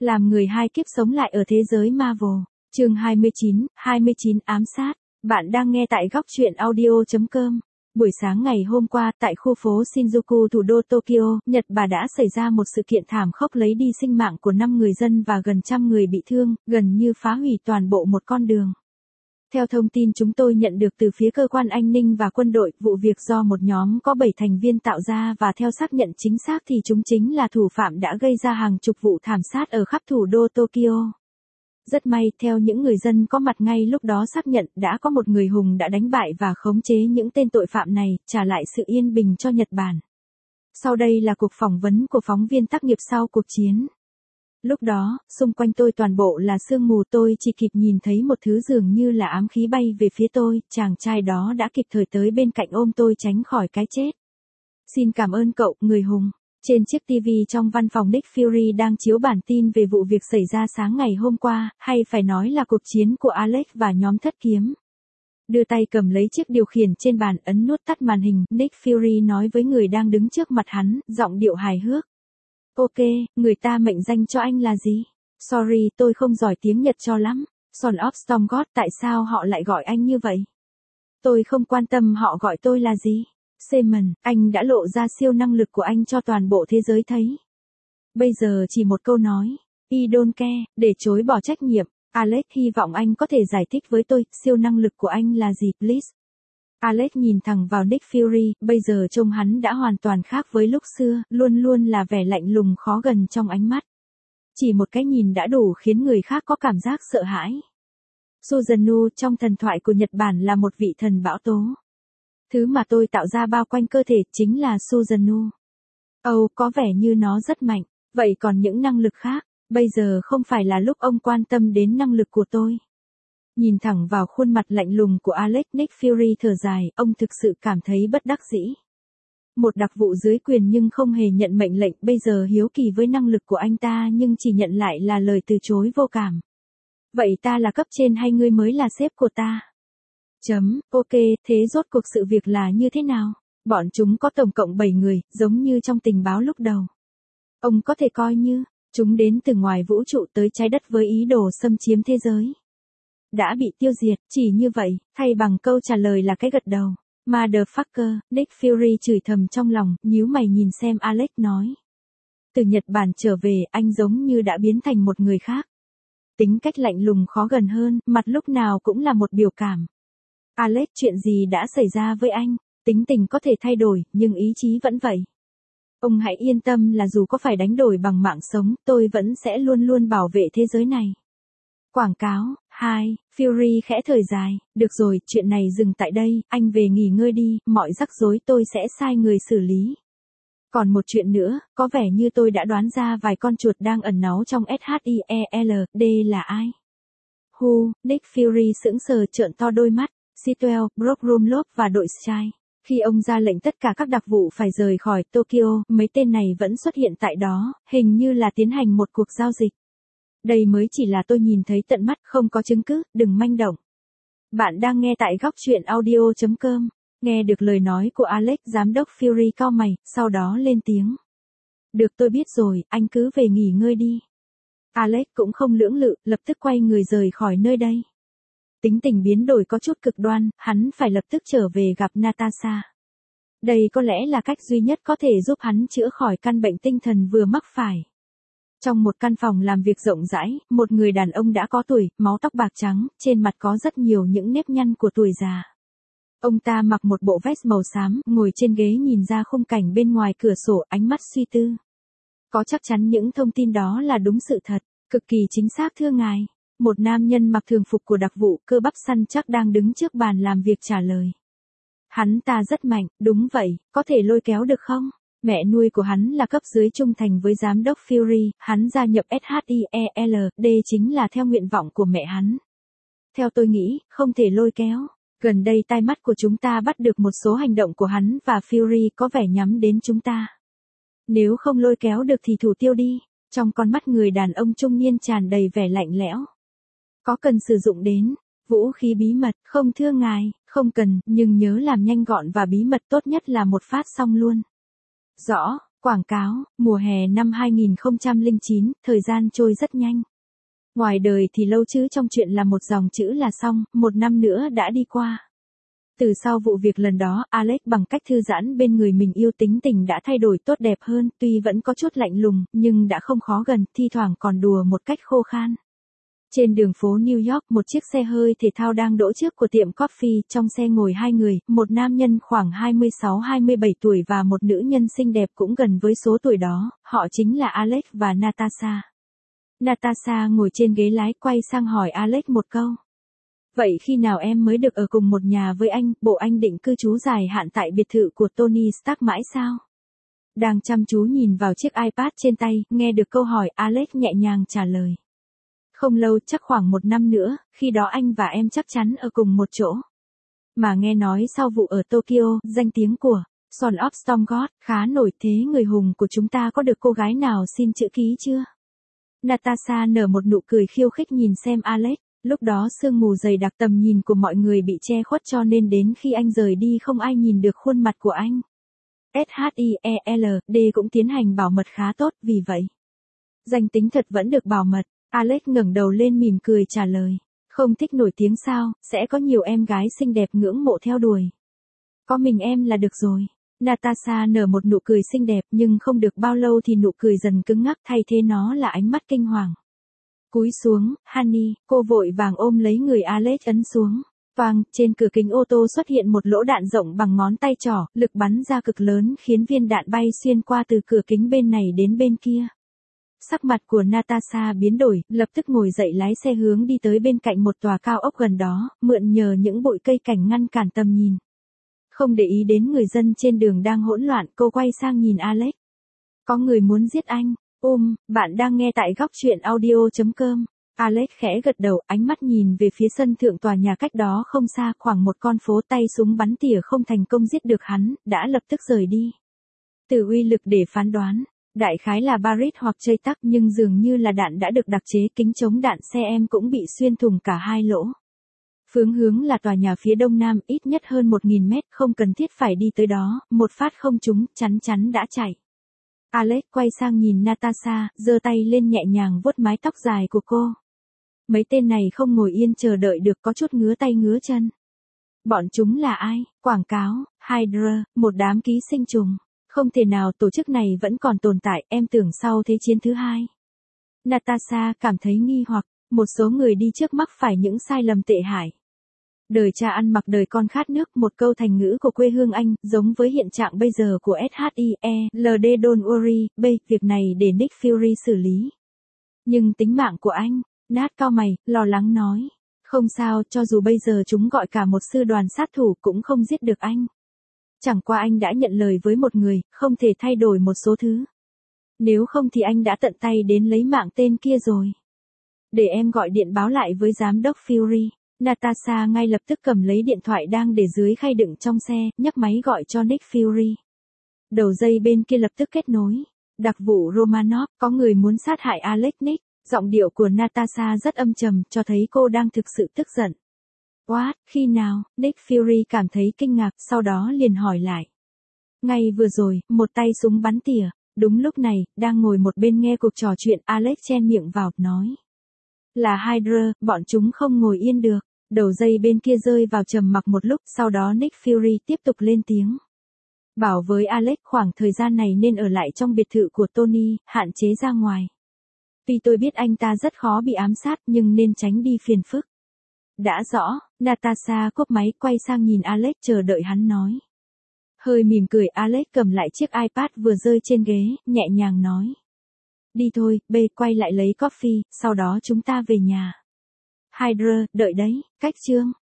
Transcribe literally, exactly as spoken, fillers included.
Làm người hai kiếp sống lại ở thế giới Marvel. Chương hai mươi chín, hai mươi chín ám sát. Bạn đang nghe tại góc truyện audio chấm com. Buổi sáng ngày hôm qua, tại khu phố Shinjuku thủ đô Tokyo, Nhật Bản đã xảy ra một sự kiện thảm khốc lấy đi sinh mạng của năm người dân và gần trăm người bị thương, gần như phá hủy toàn bộ một con đường. Theo thông tin chúng tôi nhận được từ phía cơ quan an ninh và quân đội, vụ việc do một nhóm có bảy thành viên tạo ra và theo xác nhận chính xác thì chúng chính là thủ phạm đã gây ra hàng chục vụ thảm sát ở khắp thủ đô Tokyo. Rất may, theo những người dân có mặt ngay lúc đó xác nhận, đã có một người hùng đã đánh bại và khống chế những tên tội phạm này, trả lại sự yên bình cho Nhật Bản. Sau đây là cuộc phỏng vấn của phóng viên tác nghiệp sau cuộc chiến. Lúc đó, xung quanh tôi toàn bộ là sương mù, tôi chỉ kịp nhìn thấy một thứ dường như là ám khí bay về phía tôi, chàng trai đó đã kịp thời tới bên cạnh ôm tôi tránh khỏi cái chết. Xin cảm ơn cậu, người hùng. Trên chiếc ti vi trong văn phòng Nick Fury đang chiếu bản tin về vụ việc xảy ra sáng ngày hôm qua, hay phải nói là cuộc chiến của Alex và nhóm thất kiếm. Đưa tay cầm lấy chiếc điều khiển trên bàn, ấn nút tắt màn hình, Nick Fury nói với người đang đứng trước mặt hắn, giọng điệu hài hước. Ok, người ta mệnh danh cho anh là gì? Sorry, tôi không giỏi tiếng Nhật cho lắm. Son of Storm God, tại sao họ lại gọi anh như vậy? Tôi không quan tâm họ gọi tôi là gì. Simon, anh đã lộ ra siêu năng lực của anh cho toàn bộ thế giới thấy. Bây giờ chỉ một câu nói. I don't care, để chối bỏ trách nhiệm. Alex, hy vọng anh có thể giải thích với tôi, siêu năng lực của anh là gì, please? Alex nhìn thẳng vào Nick Fury, bây giờ trông hắn đã hoàn toàn khác với lúc xưa, luôn luôn là vẻ lạnh lùng khó gần trong ánh mắt. Chỉ một cái nhìn đã đủ khiến người khác có cảm giác sợ hãi. Susanoo trong thần thoại của Nhật Bản là một vị thần bão tố. Thứ mà tôi tạo ra bao quanh cơ thể chính là Susanoo. Ồ, oh, có vẻ như nó rất mạnh, vậy còn những năng lực khác, bây giờ không phải là lúc ông quan tâm đến năng lực của tôi. Nhìn thẳng vào khuôn mặt lạnh lùng của Alex, Nick Fury thở dài, ông thực sự cảm thấy bất đắc dĩ. Một đặc vụ dưới quyền nhưng không hề nhận mệnh lệnh, bây giờ hiếu kỳ với năng lực của anh ta nhưng chỉ nhận lại là lời từ chối vô cảm. Vậy ta là cấp trên hay ngươi mới là sếp của ta? Chấm, ok, thế rốt cuộc sự việc là như thế nào? Bọn chúng có tổng cộng bảy người, giống như trong tình báo lúc đầu. Ông có thể coi như, chúng đến từ ngoài vũ trụ tới trái đất với ý đồ xâm chiếm thế giới. Đã bị tiêu diệt, chỉ như vậy, thay bằng câu trả lời là cái gật đầu. Motherfucker, Nick Fury chửi thầm trong lòng, nhíu mày nhìn xem Alex nói. Từ Nhật Bản trở về, anh giống như đã biến thành một người khác. Tính cách lạnh lùng khó gần hơn, mặt lúc nào cũng là một biểu cảm. Alex, chuyện gì đã xảy ra với anh? Tính tình có thể thay đổi, nhưng ý chí vẫn vậy. Ông hãy yên tâm là dù có phải đánh đổi bằng mạng sống, tôi vẫn sẽ luôn luôn bảo vệ thế giới này. Quảng cáo, hai, Fury khẽ thời dài, được rồi, chuyện này dừng tại đây, anh về nghỉ ngơi đi, mọi rắc rối tôi sẽ sai người xử lý. Còn một chuyện nữa, có vẻ như tôi đã đoán ra vài con chuột đang ẩn náu trong SHIELD là ai. Hu, Nick Fury sững sờ trợn to đôi mắt, Sitwell, Brooklyn và đội Sky. Khi ông ra lệnh tất cả các đặc vụ phải rời khỏi Tokyo, mấy tên này vẫn xuất hiện tại đó, hình như là tiến hành một cuộc giao dịch. Đây mới chỉ là tôi nhìn thấy tận mắt, không có chứng cứ, đừng manh động. Bạn đang nghe tại góc truyện audio chấm com. Nghe được lời nói của Alex, giám đốc Fury cau mày, sau đó lên tiếng. Được, tôi biết rồi, anh cứ về nghỉ ngơi đi. Alex cũng không lưỡng lự, lập tức quay người rời khỏi nơi đây. Tính tình biến đổi có chút cực đoan, hắn phải lập tức trở về gặp Natasha. Đây có lẽ là cách duy nhất có thể giúp hắn chữa khỏi căn bệnh tinh thần vừa mắc phải. Trong một căn phòng làm việc rộng rãi, một người đàn ông đã có tuổi, máu tóc bạc trắng, trên mặt có rất nhiều những nếp nhăn của tuổi già. Ông ta mặc một bộ vest màu xám, ngồi trên ghế nhìn ra khung cảnh bên ngoài cửa sổ, ánh mắt suy tư. Có chắc chắn những thông tin đó là đúng sự thật, cực kỳ chính xác thưa ngài. Một nam nhân mặc thường phục của đặc vụ, cơ bắp săn chắc đang đứng trước bàn làm việc trả lời. Hắn ta rất mạnh, đúng vậy, có thể lôi kéo được không? Mẹ nuôi của hắn là cấp dưới trung thành với giám đốc Fury, hắn gia nhập SHIELD chính là theo nguyện vọng của mẹ hắn. Theo tôi nghĩ, không thể lôi kéo. Gần đây tai mắt của chúng ta bắt được một số hành động của hắn và Fury có vẻ nhắm đến chúng ta. Nếu không lôi kéo được thì thủ tiêu đi. Trong con mắt người đàn ông trung niên tràn đầy vẻ lạnh lẽo. Có cần sử dụng đến vũ khí bí mật, không thưa ngài, không cần, nhưng nhớ làm nhanh gọn và bí mật, tốt nhất là một phát xong luôn. Rõ, Quảng cáo, mùa hè năm hai nghìn không trăm lẻ chín, thời gian trôi rất nhanh. Ngoài đời thì lâu chứ trong chuyện là một dòng chữ là xong, một năm nữa đã đi qua. Từ sau vụ việc lần đó, Alex bằng cách thư giãn bên người mình yêu tính tình đã thay đổi tốt đẹp hơn, tuy vẫn có chút lạnh lùng, nhưng đã không khó gần, thi thoảng còn đùa một cách khô khan. Trên đường phố New York, một chiếc xe hơi thể thao đang đỗ trước của tiệm coffee, trong xe ngồi hai người, một nam nhân khoảng hai mươi sáu hai mươi bảy tuổi và một nữ nhân xinh đẹp cũng gần với số tuổi đó, họ chính là Alex và Natasha. Natasha ngồi trên ghế lái quay sang hỏi Alex một câu. Vậy khi nào em mới được ở cùng một nhà với anh, bộ anh định cư trú dài hạn tại biệt thự của Tony Stark mãi sao? Đang chăm chú nhìn vào chiếc iPad trên tay, nghe được câu hỏi, Alex nhẹ nhàng trả lời. Không lâu, chắc khoảng một năm nữa, khi đó anh và em chắc chắn ở cùng một chỗ. Mà nghe nói sau vụ ở Tokyo, danh tiếng của Son of Storm God khá nổi, thế người hùng của chúng ta có được cô gái nào xin chữ ký chưa? Natasha nở một nụ cười khiêu khích nhìn xem Alex. Lúc đó sương mù dày đặc, tầm nhìn của mọi người bị che khuất cho nên đến khi anh rời đi không ai nhìn được khuôn mặt của anh. ét hát i e lờ đê cũng tiến hành bảo mật khá tốt, vì vậy danh tính thật vẫn được bảo mật. Alex ngẩng đầu lên mỉm cười trả lời. Không thích nổi tiếng sao, sẽ có nhiều em gái xinh đẹp ngưỡng mộ theo đuổi. Có mình em là được rồi. Natasha nở một nụ cười xinh đẹp, nhưng không được bao lâu thì nụ cười dần cứng ngắc, thay thế nó là ánh mắt kinh hoàng. Cúi xuống, Honey, cô vội vàng ôm lấy người Alex ấn xuống. Vàng, trên cửa kính ô tô xuất hiện một lỗ đạn rộng bằng ngón tay trỏ, lực bắn ra cực lớn khiến viên đạn bay xuyên qua từ cửa kính bên này đến bên kia. Sắc mặt của Natasha biến đổi, lập tức ngồi dậy lái xe hướng đi tới bên cạnh một tòa cao ốc gần đó, mượn nhờ những bụi cây cảnh ngăn cản tầm nhìn. Không để ý đến người dân trên đường đang hỗn loạn, cô quay sang nhìn Alex. Có người muốn giết anh. Ôm, bạn đang nghe tại góc truyện audio chấm com. Alex khẽ gật đầu, ánh mắt nhìn về phía sân thượng tòa nhà cách đó không xa, khoảng một con phố, tay súng bắn tỉa không thành công giết được hắn, đã lập tức rời đi. Từ uy lực để phán đoán, đại khái là Barrett hoặc chơi tắc, nhưng dường như là đạn đã được đặc chế, kính chống đạn xe em cũng bị xuyên thủng cả hai lỗ. Phương hướng là tòa nhà phía đông nam, ít nhất hơn một nghìn mét, không cần thiết phải đi tới đó, một phát không trúng, chắn chắn đã chạy. Alex quay sang nhìn Natasha, giơ tay lên nhẹ nhàng vuốt mái tóc dài của cô. Mấy tên này không ngồi yên chờ đợi được, có chút ngứa tay ngứa chân. Bọn chúng là ai? Quảng cáo, Hydra, một đám ký sinh trùng. Không thể nào tổ chức này vẫn còn tồn tại, em tưởng sau Thế chiến thứ hai. Natasha cảm thấy nghi hoặc, một số người đi trước mắc phải những sai lầm tệ hại. Đời cha ăn mặc đời con khát nước, một câu thành ngữ của quê hương Anh, giống với hiện trạng bây giờ của ét hát i e lờ đê Don't worry, b, việc này để Nick Fury xử lý. Nhưng tính mạng của anh, Nat cau mày, lo lắng nói. Không sao, cho dù bây giờ chúng gọi cả một sư đoàn sát thủ cũng không giết được anh. Chẳng qua anh đã nhận lời với một người, không thể thay đổi một số thứ. Nếu không thì anh đã tận tay đến lấy mạng tên kia rồi. Để em gọi điện báo lại với giám đốc Fury. Natasha ngay lập tức cầm lấy điện thoại đang để dưới khay đựng trong xe, nhấc máy gọi cho Nick Fury. Đầu dây bên kia lập tức kết nối. Đặc vụ Romanov, có người muốn sát hại Alex. Nick. Giọng điệu của Natasha rất âm trầm, cho thấy cô đang thực sự tức giận. What, khi nào? Nick Fury cảm thấy kinh ngạc, sau đó liền hỏi lại. Ngay vừa rồi, một tay súng bắn tỉa. Đúng lúc này, đang ngồi một bên nghe cuộc trò chuyện, Alex chen miệng vào, nói. Là Hydra, bọn chúng không ngồi yên được. Đầu dây bên kia rơi vào trầm mặc một lúc, sau đó Nick Fury tiếp tục lên tiếng. Bảo với Alex khoảng thời gian này nên ở lại trong biệt thự của Tony, hạn chế ra ngoài. Tuy tôi biết anh ta rất khó bị ám sát, nhưng nên tránh đi phiền phức. Đã rõ, Natasha cúp máy, quay sang nhìn Alex chờ đợi hắn nói. Hơi mỉm cười, Alex cầm lại chiếc iPad vừa rơi trên ghế, nhẹ nhàng nói. Đi thôi, B, quay lại lấy coffee, sau đó chúng ta về nhà. Hydra, đợi đấy, cách chương.